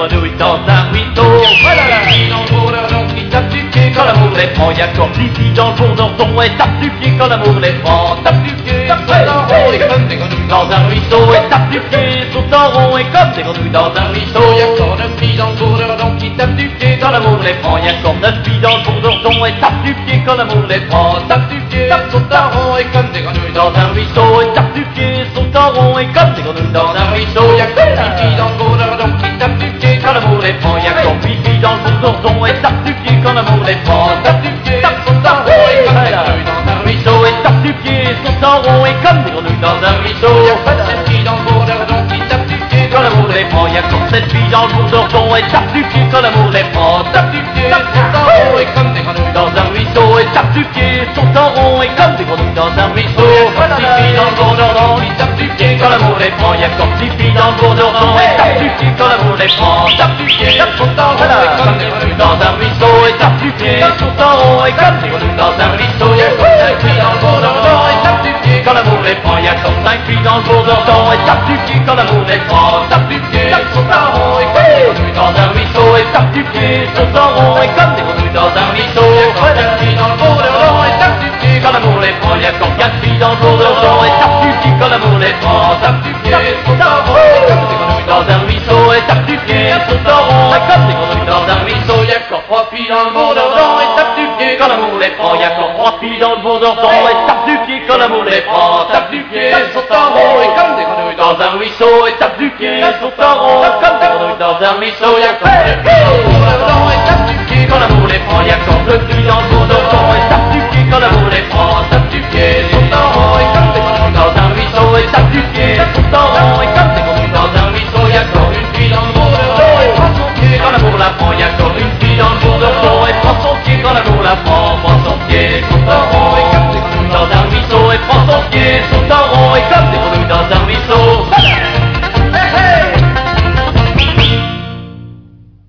grenouilles dans un ruisseau. Pipi dans le bourdon qui tape du pied quand l'amour les prend. Y'a encore pipi dans le bourdon et tape du pied quand l'amour les prend. Tape du pied, saute en rond et comme des grenouilles dans un ruisseau. Et tape du pied, saute en rond et comme des grenouilles dans un ruisseau. Y'a encore 9 filles dans le bourdon qui tape du pied quand l'amour les prend. Y'a encore 9 filles dans le bourdon et tape du pied quand l'amour les prend. Tape du pied, saute en rond et comme des grenouilles dans un ruisseau. Et tape du pied, saute en rond et comme des grenouilles dans un ruisseau. Y'a encore 8 filles dans le bourdon qui tape du pied quand l'amour les prend. Y'a encore 8 filles dans le bourdon et tape du pied quand l'amour les prend. Tape du pied, saute en rond et comme des grenouilles dans un ruisseau. Et tape du pied, saute en rond et comme des grenouilles dans un ruisseau. Y'a encore 7 filles dans le bourdon qui tape du pied quand l'amour les prend. Y'a encore 7 filles dans le bourdon et tape du pied quand l'amour les prend. Tape du pied, saute en rond et comme des grenouilles dans un ruisseau. Et tape du pied, saute en rond et comme des grenouilles dans un ruisseau. Y'a encore 6 filles dans le bourdon qui tape du pied quand l'amour les prend. Y'a encore 6 filles dans le bourdon et tape du pied quand l'amour les prend. Tape du pied, saute en rond et comme des grenouilles dans un ruisseau. Et tape du pied, saute en rond et comme des grenouilles dans un ruisseau. Y'a encore 5 filles dans le bourdon et tape du pied quand l'amour les prend. Y'a encore 5 filles dans le bourdon et tape du pied quand l'amour les prend. Tape du pied, saute en rond et comme des grenouilles dans un ruisseau. Et tape du pied, saute en rond et comme des grenouilles dans un ruisseau. Y'a encore 4 filles dans le bourdon et tape du pied quand l'amour les prend. Y'a encore 4 filles dans le bourdon et tape du pied quand l'amour les prend. Tape du pied, saute en rond et comme des grenouilles dans un ruisseau. Et tape du pied, saute en rond et comme des grenouilles dans un ruisseau. Y'a encore 3 filles dans le bourdon et tape du pied quand l'amour les prend. Y'a encore 3 filles dans le bourdon et tape du pied quand l'amour les prend. Tape du pied, saute en rond et comme des grenouilles dans un ruisseau. Et tape du pied, saute en rond comme des grenouilles dans un ruisseau. Y'a encore 2 filles dans le bourdon et tape du pied quand l'amour les prend. Y'a encore 2 filles dans le bourdon et tape du pied quand l'amour les prend. Tape du pied, saute en rond et comme des grenouilles dans un ruisseau. Et tape du pied, saute en rond et comme des grenouilles dans un ruisseau. Y'a encore une fille dans le bourdon et prend son pied quand l'amour la prend. Y'a encore une fille dans le bourdon et prend son pied quand l'amour la prend. Prend son pied, saute en rond et comme des grenouilles dans un ruisseau. Et prend son pied, saute en rond et comme des grenouilles